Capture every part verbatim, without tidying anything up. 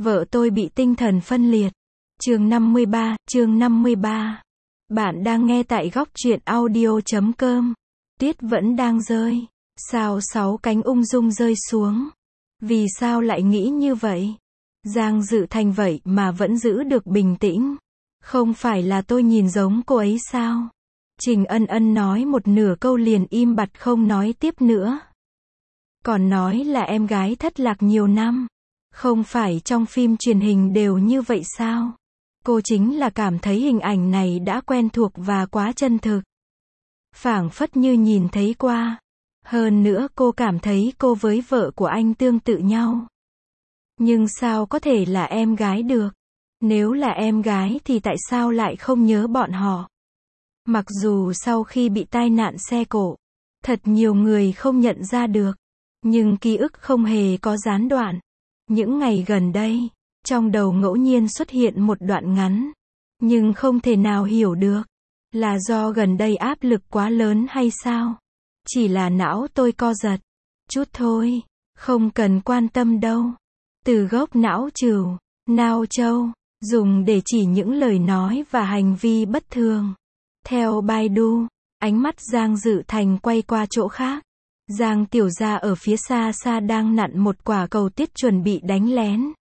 Vợ tôi bị tinh thần phân liệt. Chương năm mươi ba, chương năm mươi ba. Bạn đang nghe tại góc truyện audio chấm com. Tuyết vẫn đang rơi. Sao sáu cánh ung dung rơi xuống? Vì sao lại nghĩ như vậy? Giang Dự Thành vậy mà vẫn giữ được bình tĩnh. Không phải là tôi nhìn giống cô ấy sao? Trình Ân Ân nói một nửa câu liền im bặt không nói tiếp nữa. Còn nói là em gái thất lạc nhiều năm. Không phải trong phim truyền hình đều như vậy sao? Cô chính là cảm thấy hình ảnh này đã quen thuộc và quá chân thực. Phảng phất như nhìn thấy qua. Hơn nữa cô cảm thấy cô với vợ của anh tương tự nhau. Nhưng sao có thể là em gái được? Nếu là em gái thì tại sao lại không nhớ bọn họ? Mặc dù sau khi bị tai nạn xe cộ, thật nhiều người không nhận ra được. Nhưng ký ức không hề có gián đoạn. Những ngày gần đây, trong đầu ngẫu nhiên xuất hiện một đoạn ngắn. Nhưng không thể nào hiểu được. Là do gần đây áp lực quá lớn hay sao? Chỉ là não tôi co giật. Chút thôi. Không cần quan tâm đâu. Từ gốc não trừ, nao châu, dùng để chỉ những lời nói và hành vi bất thường. Theo Baidu, ánh mắt Giang Dự Thành quay qua chỗ khác. Giang Tiểu Gia ở phía xa xa đang nặn một quả cầu tuyết chuẩn bị đánh lén.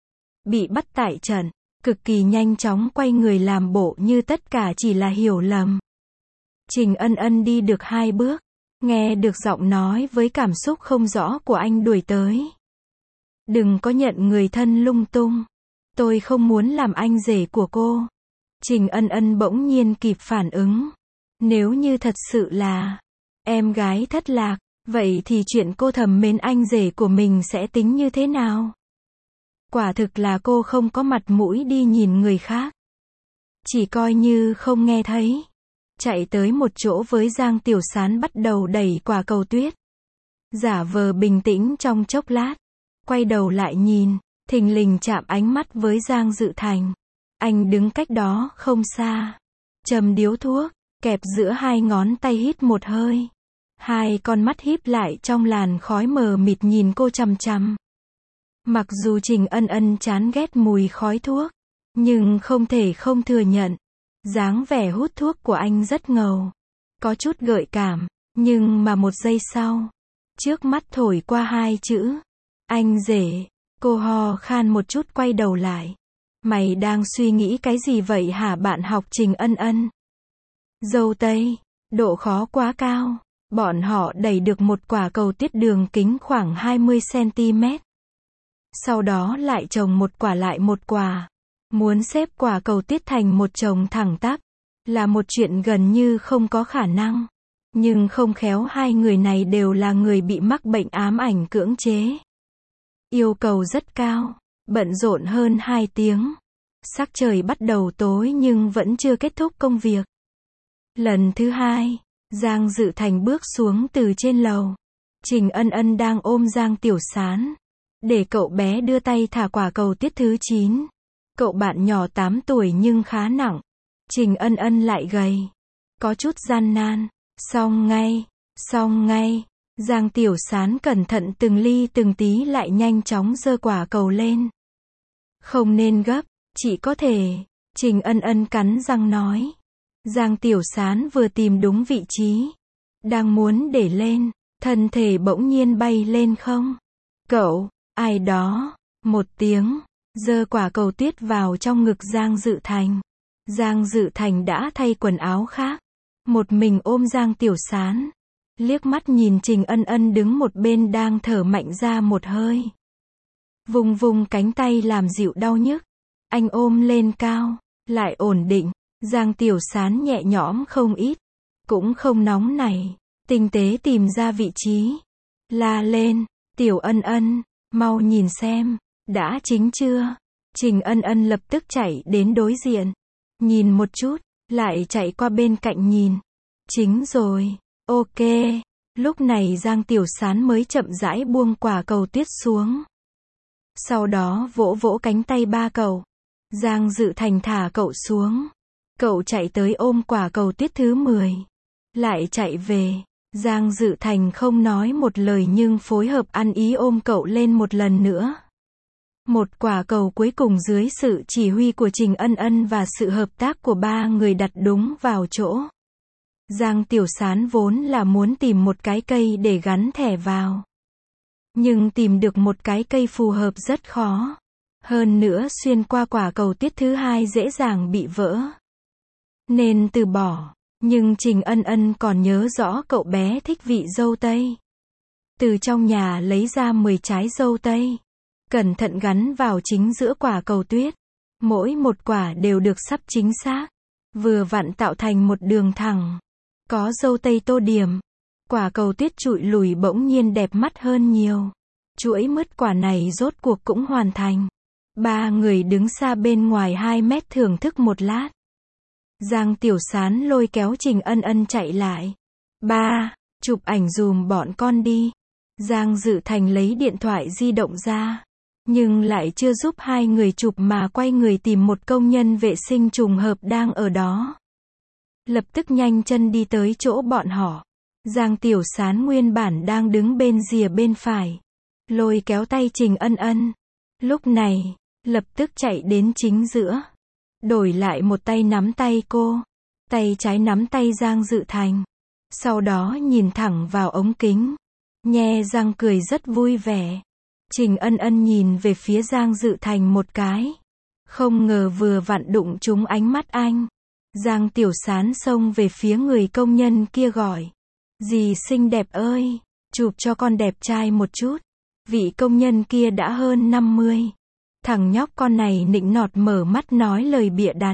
Bị bắt tại trận, cực kỳ nhanh chóng quay người làm bộ như tất cả chỉ là hiểu lầm. Trình Ân Ân đi được hai bước, nghe được giọng nói với cảm xúc không rõ của anh đuổi tới. Đừng có nhận người thân lung tung. Tôi không muốn làm anh rể của cô. Trình Ân Ân bỗng nhiên kịp phản ứng. Nếu như thật sự là em gái thất lạc, vậy thì chuyện cô thầm mến anh rể của mình sẽ tính như thế nào? Quả thực là cô không có mặt mũi đi nhìn người khác. Chỉ coi như không nghe thấy. Chạy tới một chỗ với Giang Tiểu Sán bắt đầu đẩy quả cầu tuyết. Giả vờ bình tĩnh trong chốc lát. Quay đầu lại nhìn, thình lình chạm ánh mắt với Giang Dự Thành. Anh đứng cách đó không xa. Châm điếu thuốc, kẹp giữa hai ngón tay hít một hơi. Hai con mắt híp lại trong làn khói mờ mịt nhìn cô chằm chằm. Mặc dù Trình Ân Ân chán ghét mùi khói thuốc, nhưng không thể không thừa nhận. Dáng vẻ hút thuốc của anh rất ngầu. Có chút gợi cảm, nhưng mà một giây sau, trước mắt thổi qua hai chữ. Anh rể. Cô ho khan một chút quay đầu lại. Mày đang suy nghĩ cái gì vậy hả bạn học Trình Ân Ân? Dâu tây. Độ khó quá cao. Bọn họ đẩy được một quả cầu tuyết đường kính khoảng hai mươi xăng-ti-mét. Sau đó lại chồng một quả lại một quả. Muốn xếp quả cầu tuyết thành một chồng thẳng tắp là một chuyện gần như không có khả năng. Nhưng không khéo hai người này đều là người bị mắc bệnh ám ảnh cưỡng chế. Yêu cầu rất cao. Bận rộn hơn hai tiếng. Sắc trời bắt đầu tối nhưng vẫn chưa kết thúc công việc. Lần thứ hai, Giang Dự Thành bước xuống từ trên lầu. Trình Ân Ân đang ôm Giang Tiểu Sán. Để cậu bé đưa tay thả quả cầu tuyết thứ chín. Cậu bạn nhỏ tám tuổi nhưng khá nặng. Trình Ân Ân lại gầy. Có chút gian nan. Xong ngay. Xong ngay. Giang Tiểu Sán cẩn thận từng ly từng tí lại nhanh chóng giơ quả cầu lên. Không nên gấp. Chỉ có thể. Trình Ân Ân cắn răng nói. Giang Tiểu Sán vừa tìm đúng vị trí. Đang muốn để lên. Thân thể bỗng nhiên bay lên không. Cậu. Ai đó. Một tiếng. Giơ quả cầu tuyết vào trong ngực Giang Dự Thành. Giang Dự Thành đã thay quần áo khác. Một mình ôm Giang Tiểu Sán. Liếc mắt nhìn Trình Ân Ân đứng một bên đang thở mạnh ra một hơi. Vùng vùng cánh tay làm dịu đau nhức. Anh ôm lên cao. Lại ổn định. Giang Tiểu Sán nhẹ nhõm không ít. Cũng không nóng nảy. Tinh tế tìm ra vị trí. La lên. Tiểu Ân Ân. Mau nhìn xem. Đã chính chưa? Trình Ân Ân lập tức chạy đến đối diện. Nhìn một chút. Lại chạy qua bên cạnh nhìn. Chính rồi. Ok. Lúc này Giang Tiểu Sán mới chậm rãi buông quả cầu tuyết xuống. Sau đó vỗ vỗ cánh tay ba cậu. Giang Dự Thành thả cậu xuống. Cậu chạy tới ôm quả cầu tuyết thứ mười. Lại chạy về. Giang Dự Thành không nói một lời nhưng phối hợp ăn ý ôm cậu lên một lần nữa. Một quả cầu cuối cùng dưới sự chỉ huy của Trình Ân Ân và sự hợp tác của ba người đặt đúng vào chỗ. Giang Tiểu Sán vốn là muốn tìm một cái cây để gắn thẻ vào. Nhưng tìm được một cái cây phù hợp rất khó. Hơn nữa xuyên qua quả cầu tuyết thứ hai dễ dàng bị vỡ. Nên từ bỏ. Nhưng Trình Ân Ân còn nhớ rõ cậu bé thích vị dâu tây. Từ trong nhà lấy ra mười trái dâu tây. Cẩn thận gắn vào chính giữa quả cầu tuyết. Mỗi một quả đều được sắp chính xác. Vừa vặn tạo thành một đường thẳng. Có dâu tây tô điểm. Quả cầu tuyết trụi lùi bỗng nhiên đẹp mắt hơn nhiều. Chuỗi mứt quả này rốt cuộc cũng hoàn thành. Ba người đứng xa bên ngoài hai mét thưởng thức một lát. Giang Tiểu Sán lôi kéo Trình Ân Ân chạy lại. Ba, chụp ảnh dùm bọn con đi. Giang Dự Thành lấy điện thoại di động ra. Nhưng lại chưa giúp hai người chụp mà quay người tìm một công nhân vệ sinh trùng hợp đang ở đó. Lập tức nhanh chân đi tới chỗ bọn họ. Giang Tiểu Sán nguyên bản đang đứng bên rìa bên phải. Lôi kéo tay Trình Ân Ân. Lúc này, lập tức chạy đến chính giữa. Đổi lại một tay nắm tay cô. Tay trái nắm tay Giang Dự Thành. Sau đó nhìn thẳng vào ống kính. Nhe răng cười rất vui vẻ. Trình Ân Ân nhìn về phía Giang Dự Thành một cái. Không ngờ vừa vặn đụng trúng ánh mắt anh. Giang Tiểu Sán xông về phía người công nhân kia gọi. Dì xinh đẹp ơi, chụp cho con đẹp trai một chút. Vị công nhân kia đã hơn năm mươi. Thằng nhóc con này nịnh nọt mở mắt nói lời bịa đặt.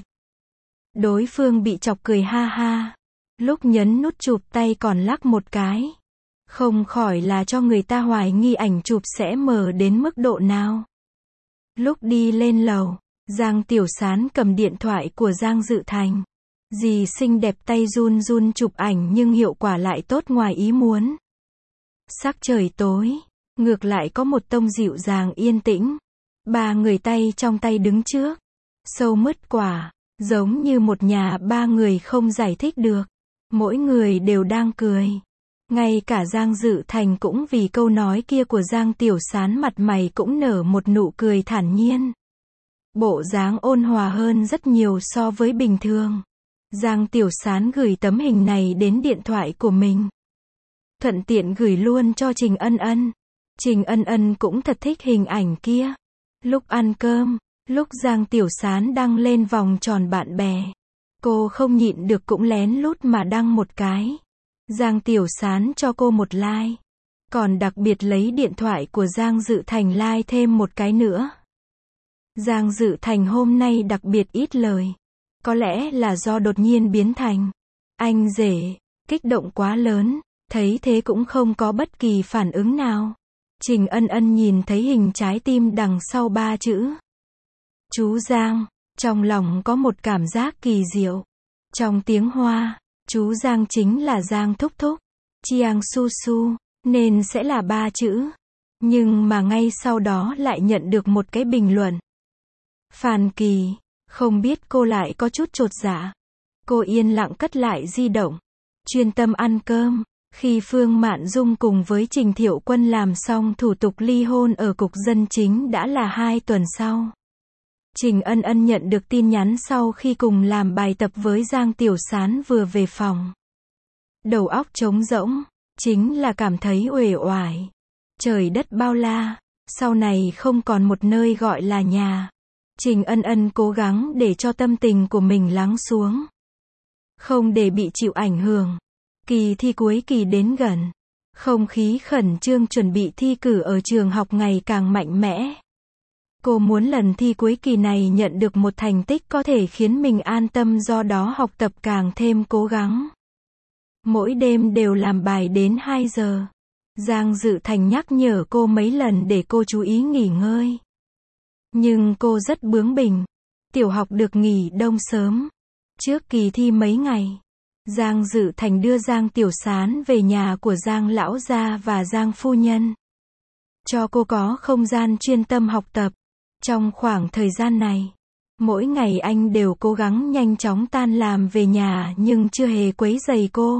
Đối phương bị chọc cười ha ha. Lúc nhấn nút chụp tay còn lắc một cái. Không khỏi là cho người ta hoài nghi ảnh chụp sẽ mở đến mức độ nào. Lúc đi lên lầu, Giang Tiểu Sán cầm điện thoại của Giang Dự Thành. Dì xinh đẹp tay run run chụp ảnh nhưng hiệu quả lại tốt ngoài ý muốn. Sắc trời tối, ngược lại có một tông dịu dàng yên tĩnh. Ba người tay trong tay đứng trước. Sâu mứt quả, giống như một nhà ba người không giải thích được. Mỗi người đều đang cười. Ngay cả Giang Dự Thành cũng vì câu nói kia của Giang Tiểu Sán mặt mày cũng nở một nụ cười thản nhiên. Bộ dáng ôn hòa hơn rất nhiều so với bình thường. Giang Tiểu Sán gửi tấm hình này đến điện thoại của mình. Thuận tiện gửi luôn cho Trình Ân Ân. Trình Ân Ân cũng thật thích hình ảnh kia. Lúc ăn cơm, lúc Giang Tiểu Sán đăng lên vòng tròn bạn bè. Cô không nhịn được cũng lén lút mà đăng một cái. Giang Tiểu Sán cho cô một like. Còn đặc biệt lấy điện thoại của Giang Dự Thành like thêm một cái nữa. Giang Dự Thành hôm nay đặc biệt ít lời. Có lẽ là do đột nhiên biến thành anh rể, kích động quá lớn, thấy thế cũng không có bất kỳ phản ứng nào. Trình Ân Ân nhìn thấy hình trái tim đằng sau ba chữ. Chú Giang, trong lòng có một cảm giác kỳ diệu. Trong tiếng Hoa, chú Giang chính là Giang Thúc Thúc, Chiang Su Su, nên sẽ là ba chữ. Nhưng mà ngay sau đó lại nhận được một cái bình luận. Phan Kỳ, không biết cô lại có chút chột dạ. Cô yên lặng cất lại di động, chuyên tâm ăn cơm. Khi Phương Mạn Dung cùng với Trình Thiệu Quân làm xong thủ tục ly hôn ở cục dân chính đã là hai tuần sau. Trình Ân Ân nhận được tin nhắn sau khi cùng làm bài tập với Giang Tiểu Sán vừa về phòng. Đầu óc trống rỗng, chính là cảm thấy uể oải. Trời đất bao la, sau này không còn một nơi gọi là nhà. Trình Ân Ân cố gắng để cho tâm tình của mình lắng xuống. Không để bị chịu ảnh hưởng. Kỳ thi cuối kỳ đến gần. Không khí khẩn trương chuẩn bị thi cử ở trường học ngày càng mạnh mẽ. Cô muốn lần thi cuối kỳ này nhận được một thành tích có thể khiến mình an tâm, do đó học tập càng thêm cố gắng. Mỗi đêm đều làm bài đến hai giờ. Giang Dự Thành nhắc nhở cô mấy lần để cô chú ý nghỉ ngơi. Nhưng cô rất bướng bỉnh. Tiểu học được nghỉ đông sớm. Trước kỳ thi mấy ngày, Giang Dự Thành đưa Giang Tiểu Sán về nhà của Giang Lão Gia và Giang Phu Nhân. Cho cô có không gian chuyên tâm học tập. Trong khoảng thời gian này, mỗi ngày anh đều cố gắng nhanh chóng tan làm về nhà nhưng chưa hề quấy rầy cô.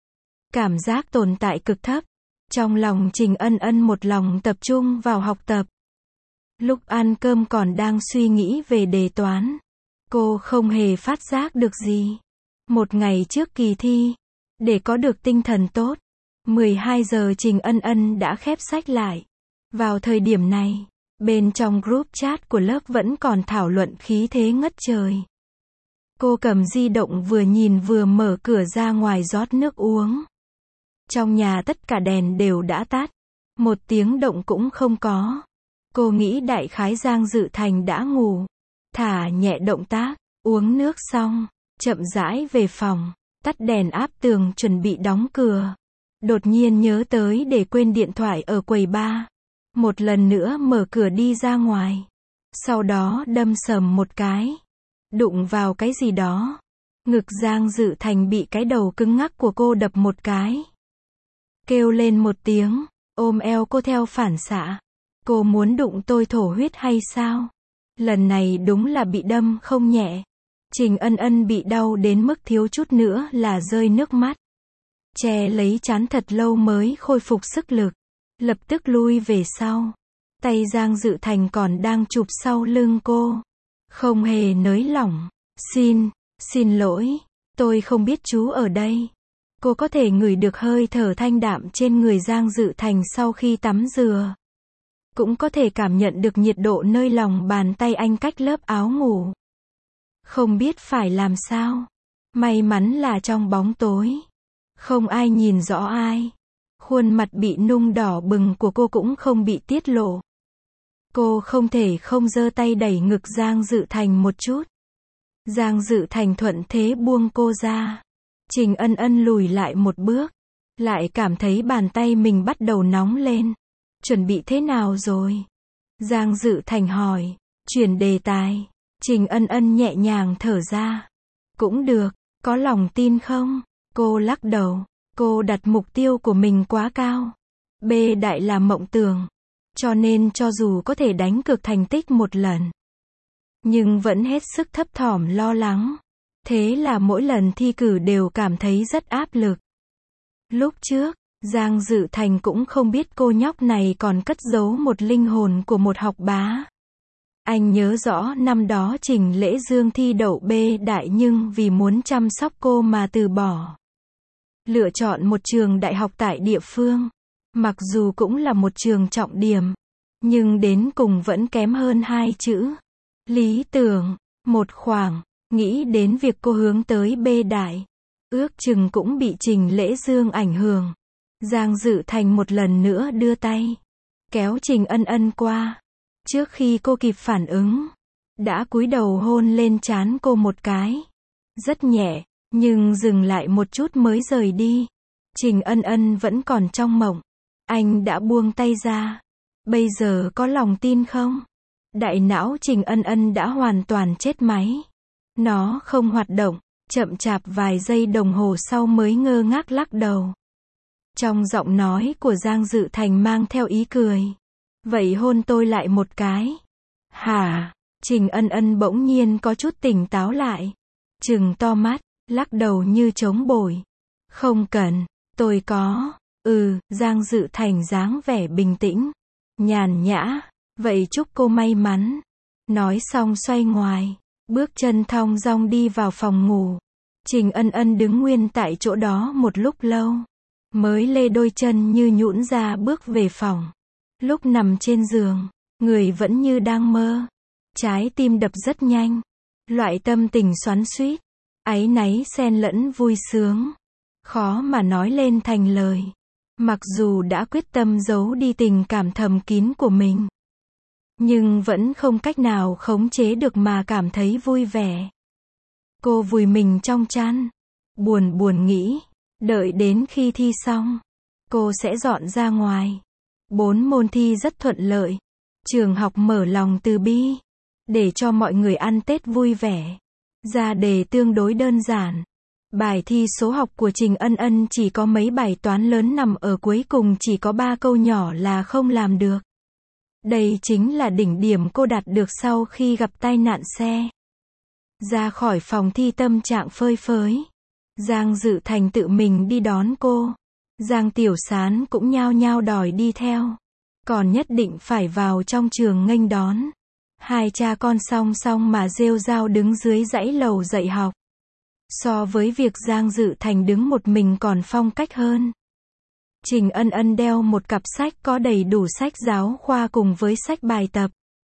Cảm giác tồn tại cực thấp. Trong lòng Trình Ân Ân một lòng tập trung vào học tập. Lúc ăn cơm còn đang suy nghĩ về đề toán. Cô không hề phát giác được gì. Một ngày trước kỳ thi, để có được tinh thần tốt, mười hai giờ Trình Ân Ân đã khép sách lại. Vào thời điểm này, bên trong group chat của lớp vẫn còn thảo luận khí thế ngất trời. Cô cầm di động vừa nhìn vừa mở cửa ra ngoài rót nước uống. Trong nhà tất cả đèn đều đã tắt, một tiếng động cũng không có. Cô nghĩ đại khái Giang Dự Thành đã ngủ. Thả nhẹ động tác, uống nước xong, chậm rãi về phòng, tắt đèn áp tường chuẩn bị đóng cửa. Đột nhiên nhớ tới để quên điện thoại ở quầy bar. Một lần nữa mở cửa đi ra ngoài. Sau đó đâm sầm một cái. Đụng vào cái gì đó. Ngực Giang Dự Thành bị cái đầu cứng ngắc của cô đập một cái. Kêu lên một tiếng, ôm eo cô theo phản xạ. Cô muốn đụng tôi thổ huyết hay sao? Lần này đúng là bị đâm không nhẹ. Trình Ân Ân bị đau đến mức thiếu chút nữa là rơi nước mắt. Che lấy trán thật lâu mới khôi phục sức lực. Lập tức lui về sau. Tay Giang Dự Thành còn đang chụp sau lưng cô. Không hề nới lỏng. Xin, xin lỗi, tôi không biết chú ở đây. Cô có thể ngửi được hơi thở thanh đạm trên người Giang Dự Thành sau khi tắm rửa. Cũng có thể cảm nhận được nhiệt độ nơi lòng bàn tay anh cách lớp áo ngủ. Không biết phải làm sao. May mắn là trong bóng tối. Không ai nhìn rõ ai. Khuôn mặt bị nung đỏ bừng của cô cũng không bị tiết lộ. Cô không thể không giơ tay đẩy ngực Giang Dự Thành một chút. Giang Dự Thành thuận thế buông cô ra. Trình Ân Ân lùi lại một bước. Lại cảm thấy bàn tay mình bắt đầu nóng lên. Chuẩn bị thế nào rồi? Giang Dự Thành hỏi. Chuyển đề tài. Trình Ân Ân nhẹ nhàng thở ra. Cũng được, có lòng tin không? Cô lắc đầu. Cô đặt mục tiêu của mình quá cao. B đại là mộng tưởng. Cho nên cho dù có thể đánh cược thành tích một lần, nhưng vẫn hết sức thấp thỏm lo lắng. Thế là mỗi lần thi cử đều cảm thấy rất áp lực. Lúc trước, Giang Dự Thành cũng không biết cô nhóc này còn cất giấu một linh hồn của một học bá. Anh nhớ rõ năm đó Trình Lễ Dương thi đậu B đại nhưng vì muốn chăm sóc cô mà từ bỏ. Lựa chọn một trường đại học tại địa phương. Mặc dù cũng là một trường trọng điểm, nhưng đến cùng vẫn kém hơn hai chữ. Lý tưởng, một khoảng, nghĩ đến việc cô hướng tới B đại. Ước chừng cũng bị Trình Lễ Dương ảnh hưởng. Giang Dự Thành một lần nữa đưa tay, kéo Trình Ân Ân qua. Trước khi cô kịp phản ứng, đã cúi đầu hôn lên trán cô một cái. Rất nhẹ, nhưng dừng lại một chút mới rời đi. Trình Ân Ân vẫn còn trong mộng. Anh đã buông tay ra. Bây giờ có lòng tin không? Đại não Trình Ân Ân đã hoàn toàn chết máy. Nó không hoạt động, chậm chạp vài giây đồng hồ sau mới ngơ ngác lắc đầu. Trong giọng nói của Giang Dự Thành mang theo ý cười. Vậy hôn tôi lại một cái. Hả? Trình Ân Ân bỗng nhiên có chút tỉnh táo lại. Trừng to mắt, lắc đầu như trống bổi. Không cần, tôi có. Ừ, Giang Dự Thành dáng vẻ bình tĩnh, nhàn nhã. Vậy chúc cô may mắn. Nói xong xoay ngoài, bước chân thong dong đi vào phòng ngủ. Trình Ân Ân đứng nguyên tại chỗ đó một lúc lâu, mới lê đôi chân như nhũn ra bước về phòng. Lúc nằm trên giường, người vẫn như đang mơ. Trái tim đập rất nhanh. Loại tâm tình xoắn xuýt, áy náy xen lẫn vui sướng. Khó mà nói lên thành lời. Mặc dù đã quyết tâm giấu đi tình cảm thầm kín của mình, nhưng vẫn không cách nào khống chế được mà cảm thấy vui vẻ. Cô vùi mình trong chăn, buồn buồn nghĩ, đợi đến khi thi xong, cô sẽ dọn ra ngoài. Bốn môn thi rất thuận lợi. Trường học mở lòng từ bi, để cho mọi người ăn Tết vui vẻ. Ra đề tương đối đơn giản. Bài thi số học của Trình Ân Ân chỉ có mấy bài toán lớn nằm ở cuối cùng, chỉ có ba câu nhỏ là không làm được. Đây chính là đỉnh điểm cô đạt được sau khi gặp tai nạn xe. Ra khỏi phòng thi tâm trạng phơi phới. Giang Dự Thành tự mình đi đón cô. Giang Tiểu Sán cũng nhao nhao đòi đi theo. còn nhất định phải vào trong trường nghênh đón. Hai cha con song song mà rêu rao đứng dưới dãy lầu dạy học. So với việc Giang Dự Thành đứng một mình còn phong cách hơn. Trình Ân Ân đeo một cặp sách có đầy đủ sách giáo khoa cùng với sách bài tập.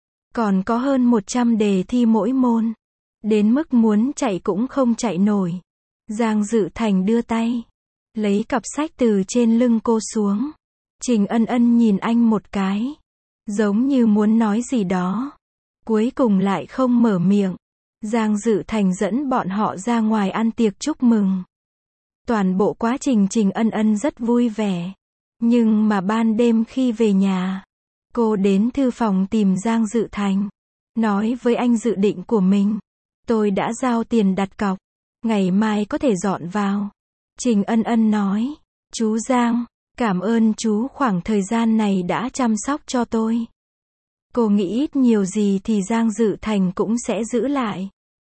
Còn có hơn một trăm đề thi mỗi môn. Đến mức muốn chạy cũng không chạy nổi. Giang Dự Thành đưa tay, lấy cặp sách từ trên lưng cô xuống. Trình Ân Ân nhìn anh một cái, giống như muốn nói gì đó. Cuối cùng lại không mở miệng. Giang Dự Thành dẫn bọn họ ra ngoài ăn tiệc chúc mừng. Toàn bộ quá trình Trình Ân Ân rất vui vẻ. Nhưng mà ban đêm khi về nhà, cô đến thư phòng tìm Giang Dự Thành. Nói với anh dự định của mình. Tôi đã giao tiền đặt cọc. Ngày mai có thể dọn vào. Trình Ân Ân nói. Chú Giang, cảm ơn chú khoảng thời gian này đã chăm sóc cho tôi. Cô nghĩ ít nhiều gì thì Giang Dự Thành cũng sẽ giữ lại.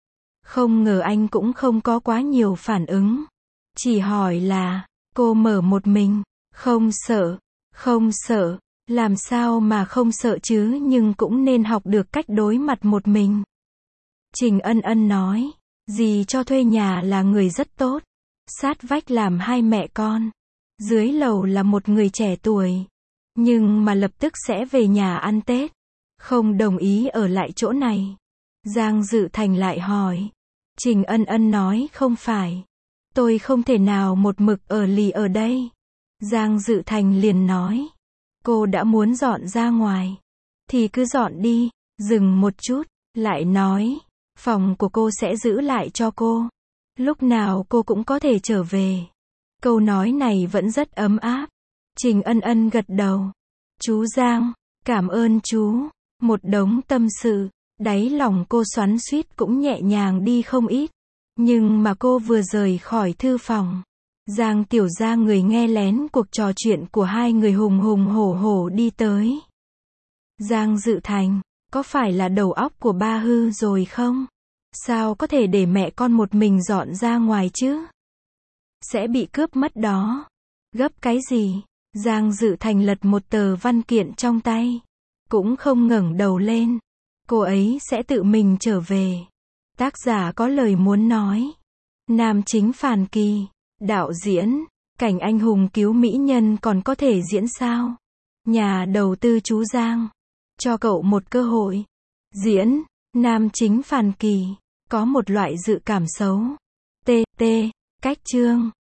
Không ngờ anh cũng không có quá nhiều phản ứng. Chỉ hỏi là, cô mở một mình, không sợ, không sợ, làm sao mà không sợ chứ, nhưng cũng nên học được cách đối mặt một mình. Trình Ân Ân nói, dì cho thuê nhà là người rất tốt, sát vách làm hai mẹ con, dưới lầu là một người trẻ tuổi, nhưng mà lập tức sẽ về nhà ăn Tết, không đồng ý ở lại chỗ này. Giang Dự Thành lại hỏi. Trình Ân Ân nói không phải, tôi không thể nào một mực ở lì ở đây. Giang Dự Thành liền nói, cô đã muốn dọn ra ngoài, thì cứ dọn đi. Dừng một chút, lại nói, phòng của cô sẽ giữ lại cho cô. Lúc nào cô cũng có thể trở về. Câu nói này vẫn rất ấm áp. Trình Ân Ân gật đầu. Chú Giang, cảm ơn chú. Một đống tâm sự, đáy lòng cô xoắn xuýt cũng nhẹ nhàng đi không ít. Nhưng mà cô vừa rời khỏi thư phòng, Giang Tiểu Gia người nghe lén cuộc trò chuyện của hai người hùng hùng hổ hổ đi tới. Giang Dự Thành, có phải là đầu óc của ba hư rồi không? Sao có thể để mẹ con một mình dọn ra ngoài chứ? Sẽ bị cướp mất đó. Gấp cái gì? Giang Dự Thành lật một tờ văn kiện trong tay, cũng không ngẩng đầu lên. Cô ấy sẽ tự mình trở về. Tác giả có lời muốn nói. Nam chính Phàn Kỳ, đạo diễn, cảnh anh hùng cứu mỹ nhân còn có thể diễn sao? Nhà đầu tư chú Giang, cho cậu một cơ hội. Diễn, nam chính Phàn Kỳ, có một loại dự cảm xấu. T T, cách chương.